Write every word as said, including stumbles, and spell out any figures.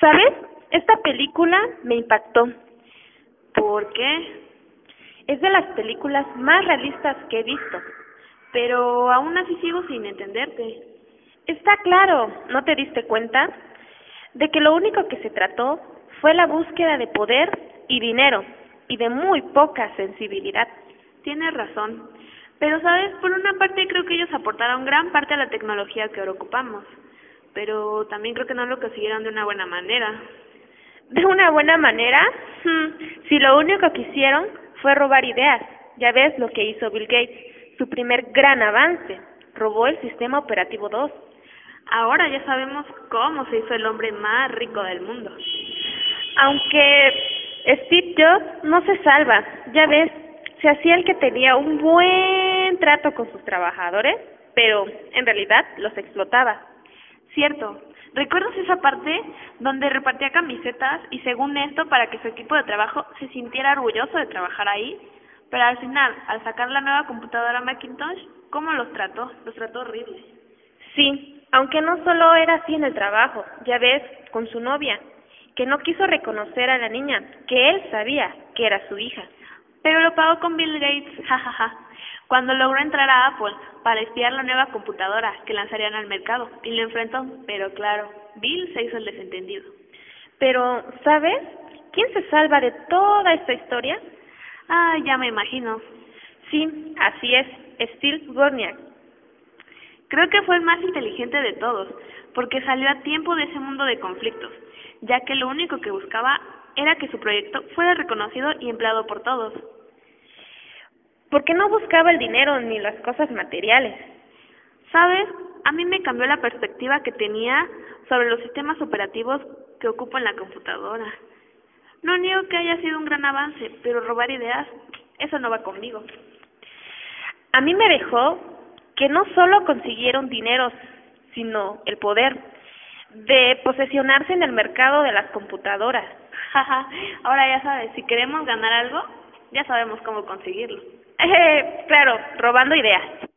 ¿Sabes? Esta película me impactó. ¿Por qué? Es de las películas más realistas que he visto. Pero aún así sigo sin entenderte. Está claro, ¿no te diste cuenta? De que lo único que se trató fue la búsqueda de poder y dinero, y de muy poca sensibilidad. Tienes razón. Pero, ¿sabes? Por una parte creo que ellos aportaron gran parte a la tecnología que ahora ocupamos. Pero también creo que no lo consiguieron de una buena manera. ¿De una buena manera? Hmm, si lo único que hicieron fue robar ideas. Ya ves lo que hizo Bill Gates, su primer gran avance. Robó el sistema operativo dos. Ahora ya sabemos cómo se hizo el hombre más rico del mundo. Aunque Steve Jobs no se salva, ya ves, se hacía el que tenía un buen trato con sus trabajadores, pero en realidad los explotaba. Cierto. ¿Recuerdas esa parte donde repartía camisetas y según esto para que su equipo de trabajo se sintiera orgulloso de trabajar ahí? Pero al final, al sacar la nueva computadora Macintosh, ¿cómo los trató? Los trató horrible. Sí, aunque no solo era así en el trabajo, ya ves, con su novia, que no quiso reconocer a la niña, que él sabía que era su hija. Pero lo pagó con Bill Gates, jajaja, cuando logró entrar a Apple para espiar la nueva computadora que lanzarían al mercado, y lo enfrentó, pero claro, Bill se hizo el desentendido. Pero, ¿sabes? ¿Quién se salva de toda esta historia? Ah, ya me imagino. Sí, así es, Steve Wozniak. Creo que fue el más inteligente de todos, porque salió a tiempo de ese mundo de conflictos, ya que lo único que buscaba era que su proyecto fuera reconocido y empleado por todos. Porque no buscaba el dinero ni las cosas materiales. ¿Sabes? A mí me cambió la perspectiva que tenía sobre los sistemas operativos que ocupo en la computadora. No niego que haya sido un gran avance, pero robar ideas, eso no va conmigo. A mí me dejó que no solo consiguieron dinero, sino el poder de posesionarse en el mercado de las computadoras. Jaja, ahora ya sabes, si queremos ganar algo, ya sabemos cómo conseguirlo. Eh, claro, robando ideas.